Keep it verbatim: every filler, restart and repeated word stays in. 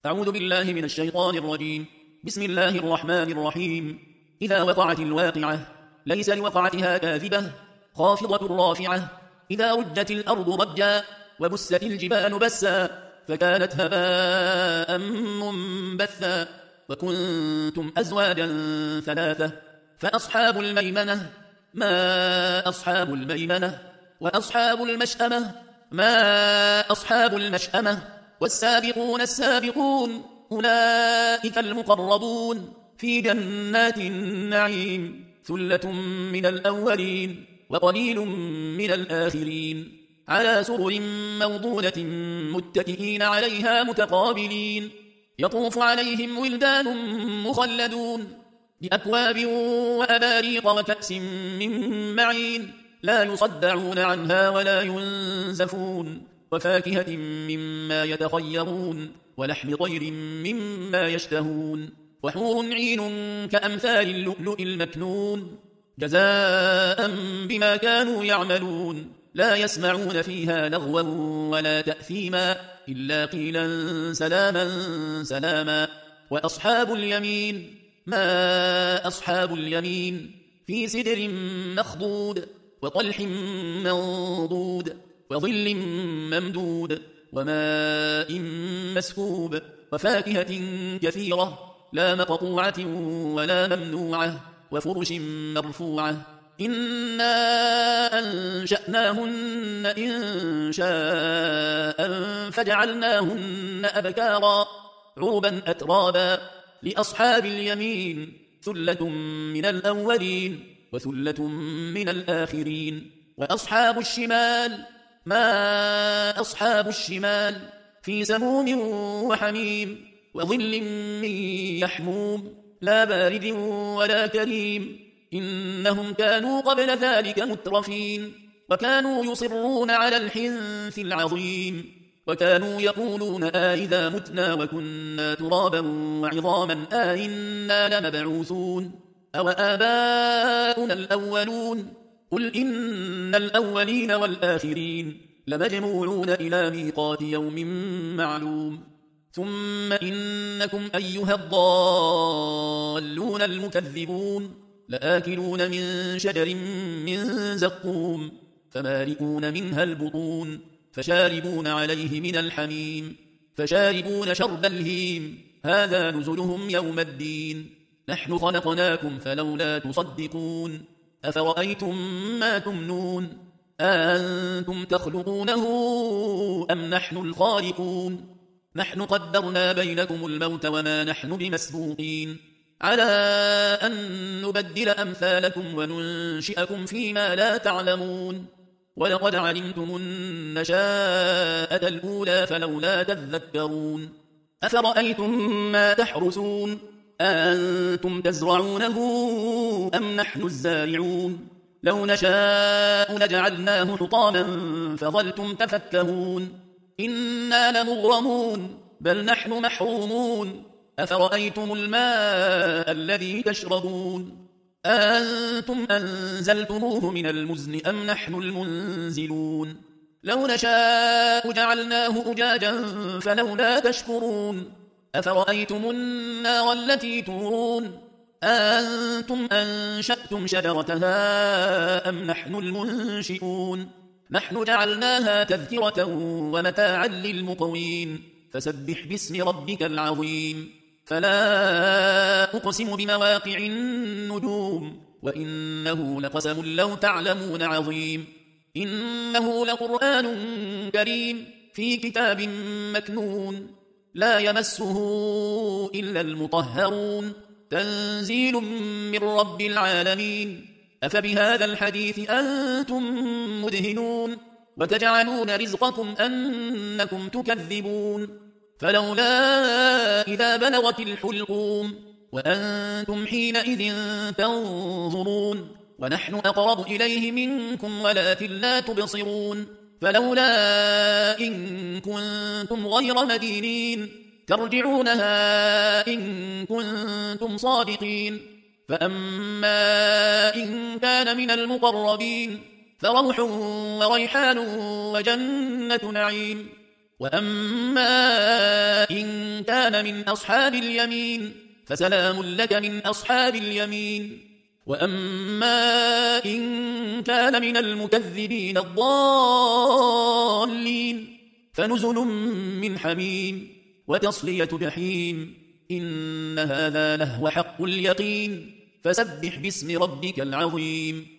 أعوذ بالله من الشيطان الرجيم. بسم الله الرحمن الرحيم. إذا وقعت الواقعة ليس لوقعتها كاذبة خافضة رافعة إذا رجت الأرض رجا وبست الجبال بسا فكانت هباء منبثا وكنتم أزواجا ثلاثة فأصحاب الميمنة ما أصحاب الميمنة وأصحاب المشأمة ما أصحاب المشأمة والسابقون السابقون أولئك المقربون في جنات النعيم ثلة من الأولين وقليل من الآخرين على سرر موضونة متكئين عليها متقابلين يطوف عليهم ولدان مخلدون بأكواب وأباريق وكأس من معين لا يصدعون عنها ولا ينزفون وفاكهة مما يتخيرون ولحم طير مما يشتهون وحور عين كأمثال اللؤلؤ المكنون جزاء بما كانوا يعملون لا يسمعون فيها لغوا ولا تأثيما إلا قيلا سلاما سلاما وأصحاب اليمين ما أصحاب اليمين في سدر مخضود وطلح منضود وظل ممدود وماء مسكوب وفاكهة كثيرة لا مقطوعة ولا ممنوعة وفرش مرفوعة إنا أنشأناهن إن شاء فجعلناهن أبكارا عربا أترابا لأصحاب اليمين ثلة من الأولين وثلة من الآخرين وأصحاب الشمال ما أصحاب الشمال في سموم وحميم وظل من يحموم لا بارد ولا كريم إنهم كانوا قبل ذلك مترفين وكانوا يصرون على الحنث العظيم وكانوا يقولون آئذا متنا وكنا ترابا وعظاما آئنا لمبعوثون أو آباؤنا الأولون قل إن الأولين والآخرين لمجموعون إلى ميقات يوم معلوم ثم إنكم أيها الضالون المكذبون لآكلون من شجر من زقوم فمالئون منها البطون فشاربون عليه من الحميم فشاربون شرب الهيم هذا نزلهم يوم الدين نحن خلقناكم فلولا تصدقون أفرأيتم ما تمنون أأنتم تخلقونه أم نحن الخالقون نحن قدرنا بينكم الموت وما نحن بمسبوقين على أن نبدل أمثالكم وننشئكم فيما لا تعلمون ولقد علمتم النشاءة الأولى فلولا تذكرون أفرأيتم ما تحرثون أأنتم تزرعونه أم نحن الزارعون لو نشاء لجعلناه حطاما فظلتم تفكهون إنا لمغرمون بل نحن محرومون أفرأيتم الماء الذي تشربون أأنتم أنزلتموه من المزن أم نحن المنزلون لو نشاء جعلناه أجاجا فلولا تشكرون أفرأيتم النار التي تورون أأنتم أنشأتم شجرتها أم نحن المنشئون نحن جعلناها تذكرة ومتاعا للمقوين فسبح باسم ربك العظيم فلا أقسم بمواقع النجوم وإنه لقسم لو تعلمون عظيم إنه لقرآن كريم في كتاب مكنون لا يمسه إلا المطهرون تنزيل من رب العالمين أفبهذا الحديث أنتم مدهنون وتجعلون رزقكم أنكم تكذبون فلولا إذا بلغت الحلقوم وأنتم حينئذ تنظرون ونحن أقرب إليه منكم ولكن لا تبصرون فلولا إن كنتم غير مدينين ترجعونها إن كنتم صادقين فأما إن كان من المقربين فروح وريحان وجنة نعيم وأما إن كان من أصحاب اليمين فسلام لك من أصحاب اليمين. وأما إن كان من المكذبين الضالين فنزل من حميم وتصلية جحيم. إن هذا لهو حق اليقين. فسبح باسم ربك العظيم.